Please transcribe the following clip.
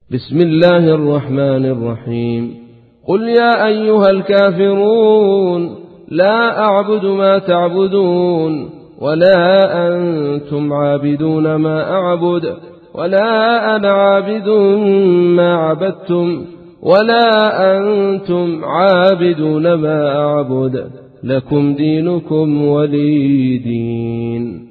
بسم الله الرحمن الرحيم. قل يا أيها الكافرون لا أعبد ما تعبدون ولا أنتم عابدون ما أعبد ولا أنا عابد ما عبدتم ولا أنتم عابدون ما أعبد لكم دينكم ولي دين.